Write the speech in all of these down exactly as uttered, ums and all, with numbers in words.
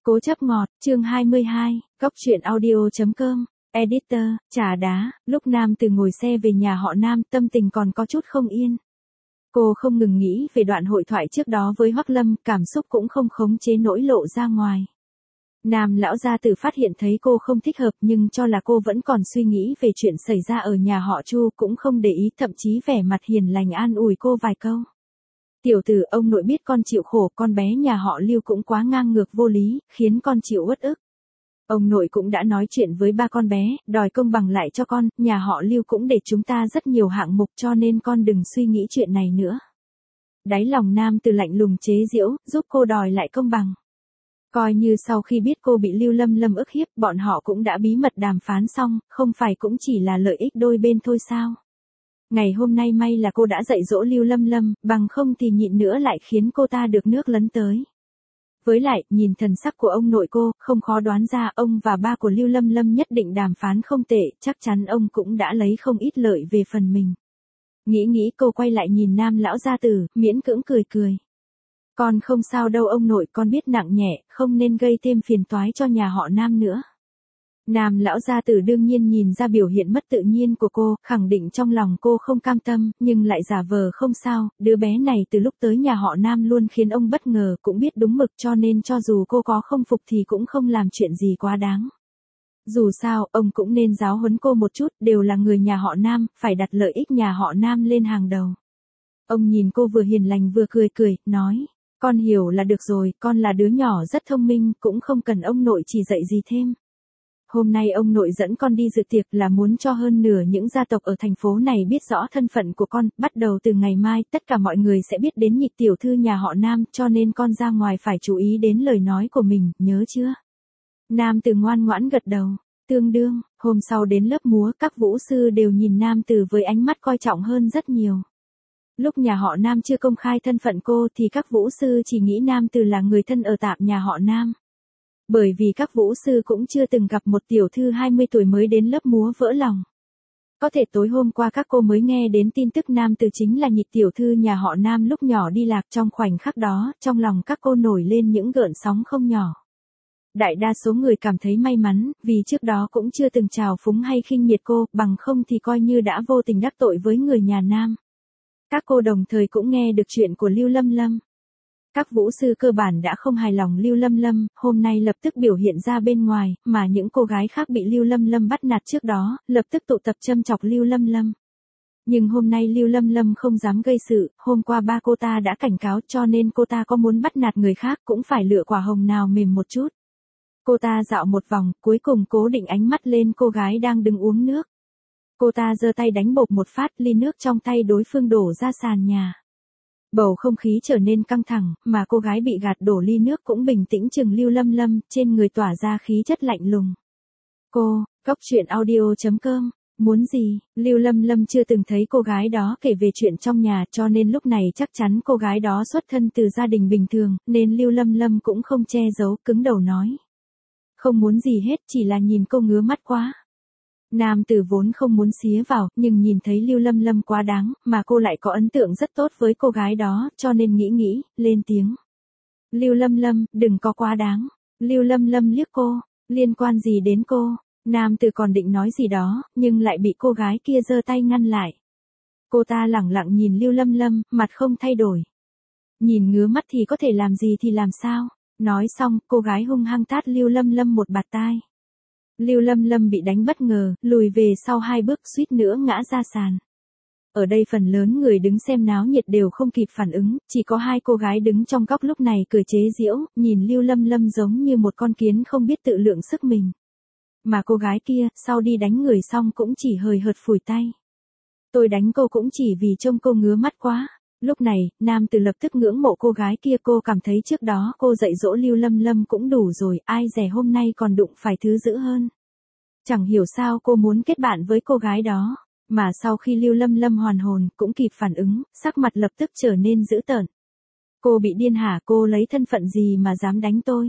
Cố chấp ngọt, chương hai mươi hai, góc truyện audio.com, editor, trà đá, lúc Nam Từ ngồi xe về nhà họ Nam, tâm tình còn có chút không yên. Cô không ngừng nghĩ về đoạn hội thoại trước đó với Hoắc Lâm, cảm xúc cũng không khống chế nổi lộ ra ngoài. Nam lão gia tử phát hiện thấy cô không thích hợp nhưng cho là cô vẫn còn suy nghĩ về chuyện xảy ra ở nhà họ Chu cũng không để ý, thậm chí vẻ mặt hiền lành an ủi cô vài câu. Tiểu tử, ông nội biết con chịu khổ, con bé nhà họ Lưu cũng quá ngang ngược vô lý, khiến con chịu uất ức. Ông nội cũng đã nói chuyện với ba con bé, đòi công bằng lại cho con, nhà họ Lưu cũng để chúng ta rất nhiều hạng mục cho nên con đừng suy nghĩ chuyện này nữa. Đáy lòng Nam Từ lạnh lùng chế giễu, giúp cô đòi lại công bằng. Coi như sau khi biết cô bị Lưu Lâm Lâm ức hiếp, bọn họ cũng đã bí mật đàm phán xong, không phải cũng chỉ là lợi ích đôi bên thôi sao? Ngày hôm nay may là cô đã dạy dỗ Lưu Lâm Lâm, bằng không thì nhịn nữa lại khiến cô ta được nước lấn tới. Với lại, nhìn thần sắc của ông nội cô, không khó đoán ra ông và ba của Lưu Lâm Lâm nhất định đàm phán không tệ, chắc chắn ông cũng đã lấy không ít lợi về phần mình. Nghĩ nghĩ cô quay lại nhìn Nam lão gia tử, miễn cưỡng cười cười. Con không sao đâu ông nội, con biết nặng nhẹ, không nên gây thêm phiền toái cho nhà họ Nam nữa. Nam lão gia tử đương nhiên nhìn ra biểu hiện mất tự nhiên của cô, khẳng định trong lòng cô không cam tâm, nhưng lại giả vờ không sao, đứa bé này từ lúc tới nhà họ Nam luôn khiến ông bất ngờ, cũng biết đúng mực cho nên cho dù cô có không phục thì cũng không làm chuyện gì quá đáng. Dù sao, ông cũng nên giáo huấn cô một chút, đều là người nhà họ Nam, phải đặt lợi ích nhà họ Nam lên hàng đầu. Ông nhìn cô vừa hiền lành vừa cười cười, nói, con hiểu là được rồi, con là đứa nhỏ rất thông minh, cũng không cần ông nội chỉ dạy gì thêm. Hôm nay ông nội dẫn con đi dự tiệc là muốn cho hơn nửa những gia tộc ở thành phố này biết rõ thân phận của con, bắt đầu từ ngày mai tất cả mọi người sẽ biết đến Nhị tiểu thư nhà họ Nam, cho nên con ra ngoài phải chú ý đến lời nói của mình, nhớ chưa? Nam Từ ngoan ngoãn gật đầu, tương đương, hôm sau đến lớp múa, các vũ sư đều nhìn Nam Từ với ánh mắt coi trọng hơn rất nhiều. Lúc nhà họ Nam chưa công khai thân phận cô thì các vũ sư chỉ nghĩ Nam Từ là người thân ở tạm nhà họ Nam. Bởi vì các vũ sư cũng chưa từng gặp một tiểu thư hai mươi tuổi mới đến lớp múa vỡ lòng. Có thể tối hôm qua các cô mới nghe đến tin tức Nam Từ chính là Nhị tiểu thư nhà họ Nam lúc nhỏ đi lạc, trong khoảnh khắc đó, trong lòng các cô nổi lên những gợn sóng không nhỏ. Đại đa số người cảm thấy may mắn, vì trước đó cũng chưa từng trào phúng hay khinh miệt cô, bằng không thì coi như đã vô tình đắc tội với người nhà Nam. Các cô đồng thời cũng nghe được chuyện của Lưu Lâm Lâm. Các vũ sư cơ bản đã không hài lòng Lưu Lâm Lâm, hôm nay lập tức biểu hiện ra bên ngoài, mà những cô gái khác bị Lưu Lâm Lâm bắt nạt trước đó, lập tức tụ tập châm chọc Lưu Lâm Lâm. Nhưng hôm nay Lưu Lâm Lâm không dám gây sự, hôm qua ba cô ta đã cảnh cáo cho nên cô ta có muốn bắt nạt người khác cũng phải lựa quả hồng nào mềm một chút. Cô ta dạo một vòng, cuối cùng cố định ánh mắt lên cô gái đang đứng uống nước. Cô ta giơ tay đánh bộp một phát, ly nước trong tay đối phương đổ ra sàn nhà. Bầu không khí trở nên căng thẳng, mà cô gái bị gạt đổ ly nước cũng bình tĩnh chừng Lưu Lâm Lâm, trên người tỏa ra khí chất lạnh lùng. Cô, góc truyện audio.com, muốn gì? Lưu Lâm Lâm chưa từng thấy cô gái đó kể về chuyện trong nhà cho nên lúc này chắc chắn cô gái đó xuất thân từ gia đình bình thường, nên Lưu Lâm Lâm cũng không che giấu, cứng đầu nói. Không muốn gì hết, chỉ là nhìn cô ngứa mắt quá. Nam Từ vốn không muốn xía vào, nhưng nhìn thấy Lưu Lâm Lâm quá đáng, mà cô lại có ấn tượng rất tốt với cô gái đó, cho nên nghĩ nghĩ, lên tiếng. Lưu Lâm Lâm, đừng có quá đáng. Lưu Lâm Lâm liếc cô, liên quan gì đến cô? Nam Từ còn định nói gì đó, nhưng lại bị cô gái kia giơ tay ngăn lại. Cô ta lẳng lặng nhìn Lưu Lâm Lâm, mặt không thay đổi. Nhìn ngứa mắt thì có thể làm gì thì làm sao? Nói xong, cô gái hung hăng tát Lưu Lâm Lâm một bạt tai. Lưu Lâm Lâm bị đánh bất ngờ, lùi về sau hai bước suýt nữa ngã ra sàn. Ở đây phần lớn người đứng xem náo nhiệt đều không kịp phản ứng, chỉ có hai cô gái đứng trong góc lúc này cười chế giễu, nhìn Lưu Lâm Lâm giống như một con kiến không biết tự lượng sức mình. Mà cô gái kia, sau đi đánh người xong cũng chỉ hời hợt phủi tay. Tôi đánh cô cũng chỉ vì trông cô ngứa mắt quá. Lúc này, Nam Từ lập tức ngưỡng mộ cô gái kia, cô cảm thấy trước đó cô dạy dỗ Lưu Lâm Lâm cũng đủ rồi, ai dè hôm nay còn đụng phải thứ dữ hơn. Chẳng hiểu sao cô muốn kết bạn với cô gái đó, mà sau khi Lưu Lâm Lâm hoàn hồn, cũng kịp phản ứng, sắc mặt lập tức trở nên dữ tợn. Cô bị điên hả, cô lấy thân phận gì mà dám đánh tôi?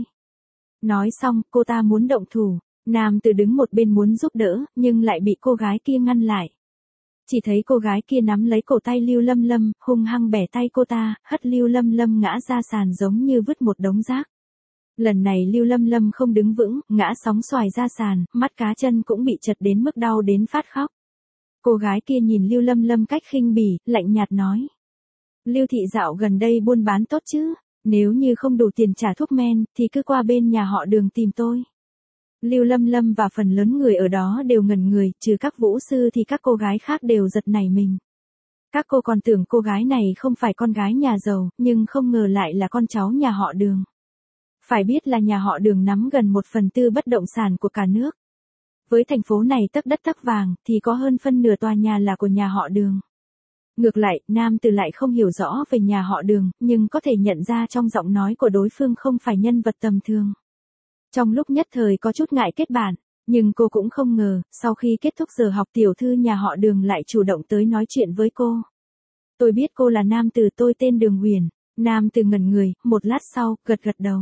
Nói xong, cô ta muốn động thủ, Nam Từ đứng một bên muốn giúp đỡ, nhưng lại bị cô gái kia ngăn lại. Chỉ thấy cô gái kia nắm lấy cổ tay Lưu Lâm Lâm, hung hăng bẻ tay cô ta, hất Lưu Lâm Lâm ngã ra sàn giống như vứt một đống rác. Lần này Lưu Lâm Lâm không đứng vững, ngã sóng xoài ra sàn, mắt cá chân cũng bị chật đến mức đau đến phát khóc. Cô gái kia nhìn Lưu Lâm Lâm cách khinh bỉ, lạnh nhạt nói. Lưu thị dạo gần đây buôn bán tốt chứ, nếu như không đủ tiền trả thuốc men, thì cứ qua bên nhà họ Đường tìm tôi. Lưu Lâm Lâm và phần lớn người ở đó đều ngẩn người, trừ các vũ sư thì các cô gái khác đều giật nảy mình. Các cô còn tưởng cô gái này không phải con gái nhà giàu, nhưng không ngờ lại là con cháu nhà họ Đường. Phải biết là nhà họ Đường nắm gần một phần tư bất động sản của cả nước. Với thành phố này tấc đất tấc vàng, thì có hơn phân nửa tòa nhà là của nhà họ Đường. Ngược lại, nam tử lại không hiểu rõ về nhà họ Đường, nhưng có thể nhận ra trong giọng nói của đối phương không phải nhân vật tầm thường. Trong lúc nhất thời có chút ngại kết bạn, nhưng cô cũng không ngờ, sau khi kết thúc giờ học tiểu thư nhà họ Đường lại chủ động tới nói chuyện với cô. Tôi biết cô là nam tử, tôi tên Đường Huyền. Nam tử ngẩn người, một lát sau, gật gật đầu.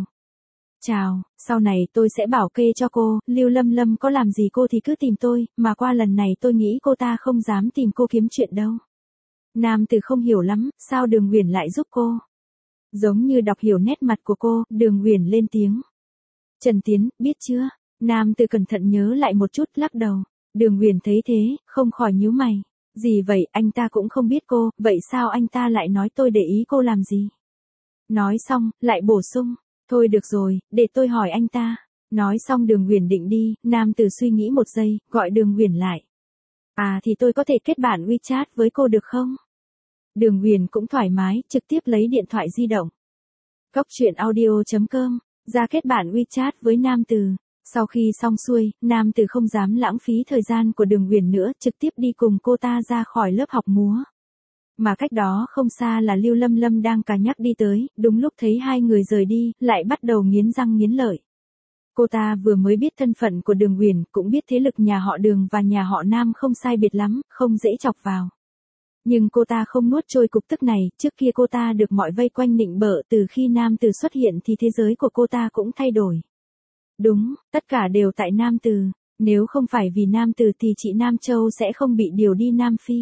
Chào, sau này tôi sẽ bảo kê cho cô, Lưu Lâm Lâm có làm gì cô thì cứ tìm tôi, mà qua lần này tôi nghĩ cô ta không dám tìm cô kiếm chuyện đâu. Nam tử không hiểu lắm, sao Đường Huyền lại giúp cô? Giống như đọc hiểu nét mặt của cô, Đường Huyền lên tiếng. Trần Tiến, biết chưa? Nam tử cẩn thận nhớ lại một chút, lắc đầu. Đường Huyền thấy thế, không khỏi nhíu mày. Gì vậy, anh ta cũng không biết cô, vậy sao anh ta lại nói tôi để ý cô làm gì? Nói xong, lại bổ sung. Thôi được rồi, để tôi hỏi anh ta. Nói xong Đường Huyền định đi, nam tử suy nghĩ một giây, gọi Đường Huyền lại. À thì tôi có thể kết bạn WeChat với cô được không? Đường Huyền cũng thoải mái, trực tiếp lấy điện thoại di động. Cốc truyện audio chấm com, ra kết bạn WeChat với nam tử. Sau khi xong xuôi, nam tử không dám lãng phí thời gian của Đường Huyền nữa, trực tiếp đi cùng cô ta ra khỏi lớp học múa. Mà cách đó không xa là Lưu Lâm Lâm đang cà nhắc đi tới, đúng lúc thấy hai người rời đi, lại bắt đầu nghiến răng nghiến lợi. Cô ta vừa mới biết thân phận của Đường Huyền, cũng biết thế lực nhà họ Đường và nhà họ Nam không sai biệt lắm, không dễ chọc vào. Nhưng cô ta không nuốt trôi cục tức này, trước kia cô ta được mọi vây quanh nịnh bợ, từ khi Nam Từ xuất hiện thì thế giới của cô ta cũng thay đổi. Đúng, tất cả đều tại Nam Từ, nếu không phải vì Nam Từ thì chị Nam Châu sẽ không bị điều đi Nam Phi.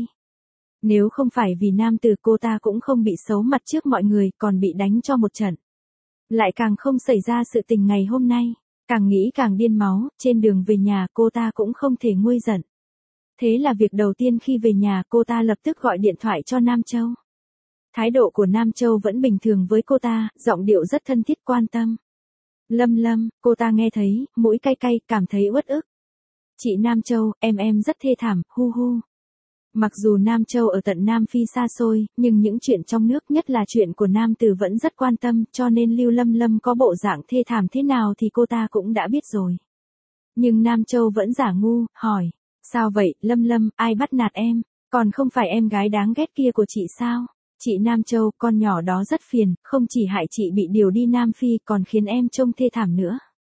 Nếu không phải vì Nam Từ cô ta cũng không bị xấu mặt trước mọi người, còn bị đánh cho một trận. Lại càng không xảy ra sự tình ngày hôm nay, càng nghĩ càng điên máu, trên đường về nhà cô ta cũng không thể nguôi giận. Thế là việc đầu tiên khi về nhà cô ta lập tức gọi điện thoại cho Nam Châu. Thái độ của Nam Châu vẫn bình thường với cô ta, giọng điệu rất thân thiết quan tâm. Lâm Lâm, cô ta nghe thấy, mũi cay cay, cảm thấy uất ức. Chị Nam Châu, em em rất thê thảm, hu hu. Mặc dù Nam Châu ở tận Nam Phi xa xôi, nhưng những chuyện trong nước nhất là chuyện của Nam Tử vẫn rất quan tâm, cho nên Lưu Lâm Lâm có bộ dạng thê thảm thế nào thì cô ta cũng đã biết rồi. Nhưng Nam Châu vẫn giả ngu, hỏi, sao vậy, Lâm Lâm, ai bắt nạt em, còn không phải em gái đáng ghét kia của chị sao? Chị Nam Châu, con nhỏ đó rất phiền, không chỉ hại chị bị điều đi Nam Phi còn khiến em trông thê thảm nữa.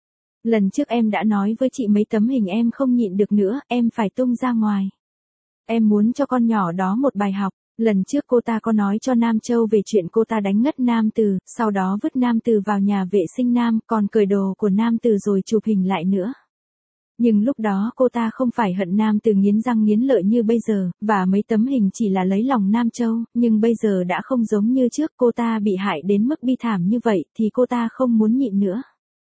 Lần trước em đã nói với chị mấy tấm hình em không nhịn được nữa, em phải tung ra ngoài. Em muốn cho con nhỏ đó một bài học. Lần trước cô ta có nói cho Nam Châu về chuyện cô ta đánh ngất Nam Từ, sau đó vứt Nam Từ vào nhà vệ sinh nam, còn cởi đồ của Nam Từ rồi chụp hình lại nữa. Nhưng lúc đó cô ta không phải hận Nam Từ nghiến răng nghiến lợi như bây giờ, và mấy tấm hình chỉ là lấy lòng Nam Châu, nhưng bây giờ đã không giống như trước, cô ta bị hại đến mức bi thảm như vậy, thì cô ta không muốn nhịn nữa.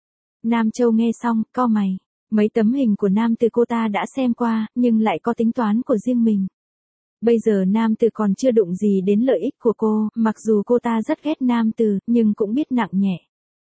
Nam Châu nghe xong, cau mày. Mấy tấm hình của Nam Từ cô ta đã xem qua, nhưng lại có tính toán của riêng mình. Bây giờ Nam Từ còn chưa đụng gì đến lợi ích của cô, mặc dù cô ta rất ghét Nam Từ, nhưng cũng biết nặng nhẹ.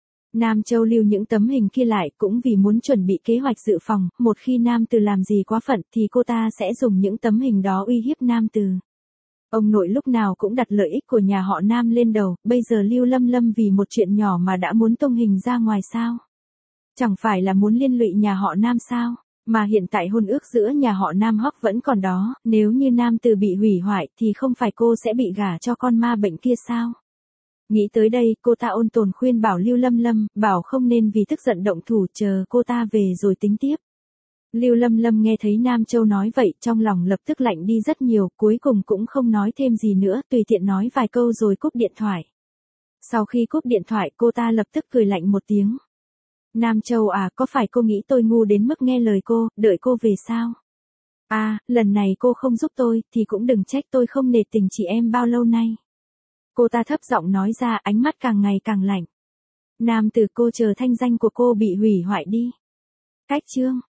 Nam Châu lưu những tấm hình kia lại cũng vì muốn chuẩn bị kế hoạch dự phòng, một khi Nam Từ làm gì quá phận thì cô ta sẽ dùng những tấm hình đó uy hiếp Nam Từ. Ông nội lúc nào cũng đặt lợi ích của nhà họ Nam lên đầu, bây giờ Lưu Lâm Lâm vì một chuyện nhỏ mà đã muốn tung hình ra ngoài sao? Chẳng phải là muốn liên lụy nhà họ Nam sao? Mà hiện tại hôn ước giữa nhà họ Nam Hóc vẫn còn đó, nếu như Nam Từ bị hủy hoại thì không phải cô sẽ bị gả cho con ma bệnh kia sao? Nghĩ tới đây, cô ta ôn tồn khuyên bảo Lưu Lâm Lâm, bảo không nên vì tức giận động thủ, chờ cô ta về rồi tính tiếp. Lưu Lâm Lâm nghe thấy Nam Châu nói vậy, trong lòng lập tức lạnh đi rất nhiều, cuối cùng cũng không nói thêm gì nữa, tùy tiện nói vài câu rồi cúp điện thoại. Sau khi cúp điện thoại cô ta lập tức cười lạnh một tiếng. Nam Châu à, có phải cô nghĩ tôi ngu đến mức nghe lời cô, đợi cô về sao? À, lần này cô không giúp tôi, thì cũng đừng trách tôi không nể tình chị em bao lâu nay. Cô ta thấp giọng nói ra, ánh mắt càng ngày càng lạnh. Nam từ cô chờ thanh danh của cô bị hủy hoại đi. Cách chương